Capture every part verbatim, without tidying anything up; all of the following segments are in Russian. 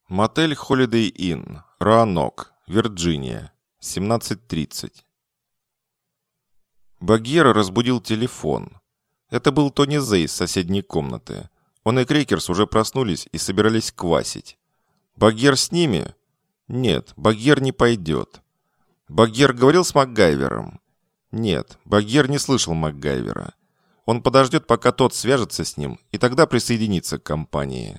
Мотель Holiday Inn, Роанок, Вирджиния, семнадцать тридцать. Багьера разбудил телефон. Это был Тони Зей из соседней комнаты. Он и Крекерс уже проснулись и собирались квасить. Багьер с ними? Нет, Багьер не пойдет. Багьер говорил с МакГайвером? Нет, Багьер не слышал МакГайвера. Он подождет, пока тот свяжется с ним, и тогда присоединится к компании.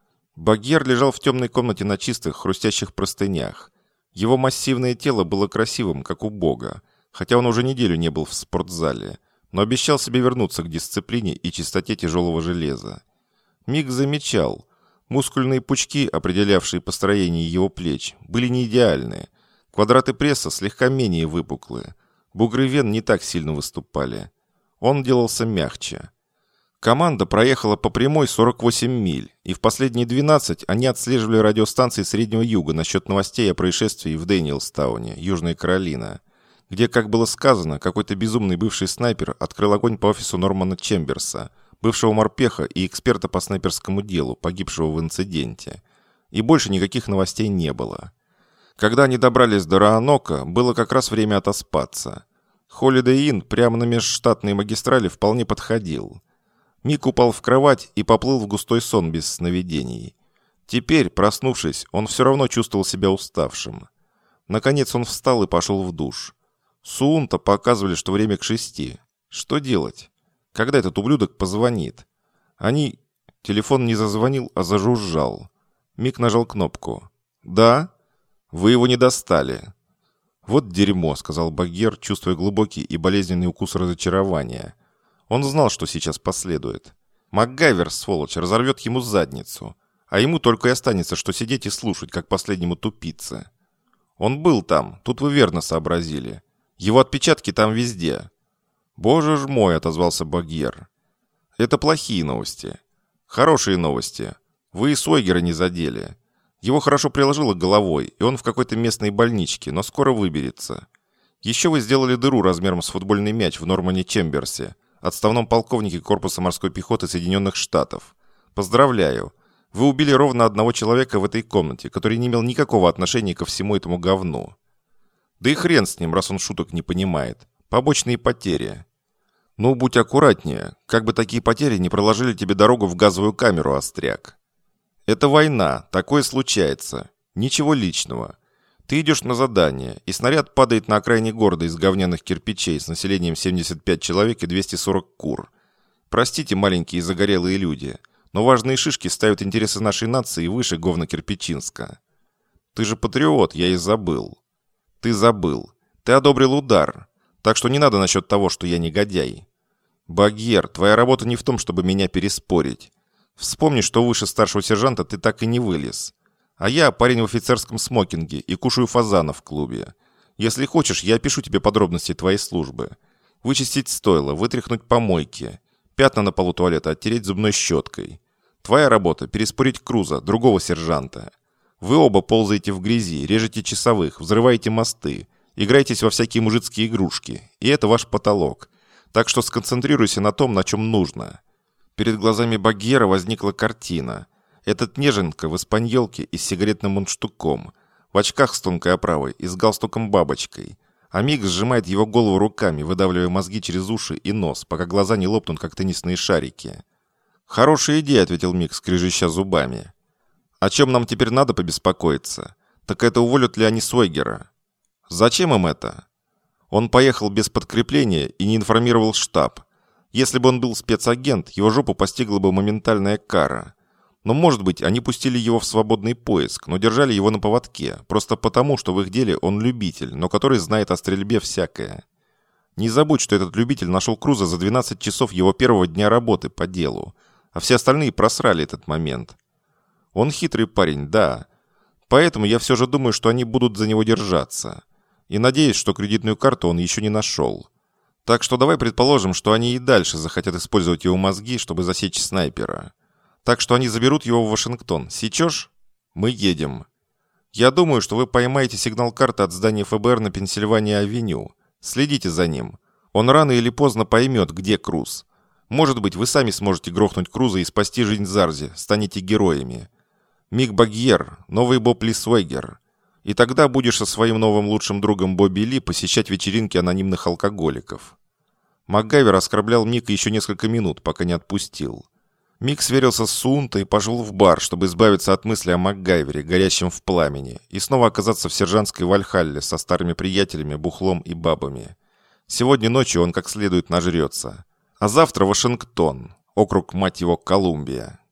Багьер лежал в темной комнате на чистых, хрустящих простынях. Его массивное тело было красивым, как у бога, хотя он уже неделю не был в спортзале, но обещал себе вернуться к дисциплине и чистоте тяжелого железа. Мик замечал, мускульные пучки, определявшие построение его плеч, были не идеальны. Квадраты пресса слегка менее выпуклые. Бугры вен не так сильно выступали. Он делался мягче. Команда проехала по прямой сорок восемь миль, и в последние двенадцать они отслеживали радиостанции Среднего Юга насчет новостей о происшествии в Дэниелстауне, Южная Каролина, где, как было сказано, какой-то безумный бывший снайпер открыл огонь по офису Нормана Чемберса, бывшего морпеха и эксперта по снайперскому делу, погибшего в инциденте. И больше никаких новостей не было. Когда они добрались до Роанока, было как раз время отоспаться. Holiday Inn прямо на межштатной магистрали вполне подходил. Мик упал в кровать и поплыл в густой сон без сновидений. Теперь, проснувшись, он все равно чувствовал себя уставшим. Наконец он встал и пошел в душ. Суунта показывали, что время к шести. Что делать? Когда этот ублюдок позвонит? Они... Телефон не зазвонил, а зажужжал. Мик нажал кнопку. «Да? Вы его не достали». «Вот дерьмо», — сказал Багьер, чувствуя глубокий и болезненный укус разочарования. Он знал, что сейчас последует. МакГайвер, сволочь, разорвет ему задницу. А ему только и останется, что сидеть и слушать, как последнему тупице. Он был там, тут вы верно сообразили. Его отпечатки там везде. «Боже ж мой», — отозвался Багьер. «Это плохие новости. Хорошие новости. Вы и Сойгера не задели. Его хорошо приложило головой, и он в какой-то местной больничке, но скоро выберется. Еще вы сделали дыру размером с футбольный мяч в Нормане Чемберсе, отставном полковнике корпуса морской пехоты Соединенных Штатов. Поздравляю. Вы убили ровно одного человека в этой комнате, который не имел никакого отношения ко всему этому говну. Да и хрен с ним, раз он шуток не понимает. Побочные потери. Ну, будь аккуратнее, как бы такие потери не проложили тебе дорогу в газовую камеру, остряк. Это война, такое случается. Ничего личного. Ты идешь на задание, и снаряд падает на окраине города из говняных кирпичей с населением семьдесят пять человек и двести сорок кур. Простите, маленькие загорелые люди, но важные шишки ставят интересы нашей нации выше говна Кирпичинска. Ты же патриот, я и забыл. Ты забыл. Ты одобрил удар. Так что не надо насчет того, что я негодяй. Багьер, твоя работа не в том, чтобы меня переспорить. Вспомни, что выше старшего сержанта ты так и не вылез. А я парень в офицерском смокинге и кушаю фазана в клубе. Если хочешь, я опишу тебе подробности твоей службы. Вычистить стойло, вытряхнуть помойки, пятна на полу туалета оттереть зубной щеткой. Твоя работа – переспорить Круза, другого сержанта. Вы оба ползаете в грязи, режете часовых, взрываете мосты, играетесь во всякие мужицкие игрушки. И это ваш потолок. Так что сконцентрируйся на том, на чем нужно. Перед глазами Багьера возникла картина. Этот неженка в испаньолке и с сигаретным мундштуком, в очках с тонкой оправой и с галстуком-бабочкой. А Мик сжимает его голову руками, выдавливая мозги через уши и нос, пока глаза не лопнут, как теннисные шарики. «Хорошая идея», — ответил Мик, скрежеща зубами. «О чем нам теперь надо побеспокоиться? Так это уволят ли они Сойгера? Зачем им это? Он поехал без подкрепления и не информировал штаб. Если бы он был спецагент, его жопу постигла бы моментальная кара. Но, может быть, они пустили его в свободный поиск, но держали его на поводке, просто потому, что в их деле он любитель, но который знает о стрельбе всякое. Не забудь, что этот любитель нашел Круза за двенадцать часов его первого дня работы по делу, а все остальные просрали этот момент. Он хитрый парень, да. Поэтому я все же думаю, что они будут за него держаться. И надеюсь, что кредитную карту он еще не нашел. Так что давай предположим, что они и дальше захотят использовать его мозги, чтобы засечь снайпера. Так что они заберут его в Вашингтон. Сечешь? Мы едем. Я думаю, что вы поймаете сигнал карты от здания эф бэ эр на Пенсильвания-авеню. Следите за ним. Он рано или поздно поймет, где Круз. Может быть, вы сами сможете грохнуть Круза и спасти жизнь Зарзи, станете героями. Мик Багьер, новый Боб Ли Свегер. И тогда будешь со своим новым лучшим другом Бобби Ли посещать вечеринки анонимных алкоголиков. МакГайвер оскорблял Мика еще несколько минут, пока не отпустил. Мик сверился с Суунто и пошел в бар, чтобы избавиться от мысли о МакГайвере, горящем в пламени, и снова оказаться в сержантской Вальхалле со старыми приятелями, бухлом и бабами. Сегодня ночью он как следует нажрется. А завтра Вашингтон, округ, мать его, Колумбия.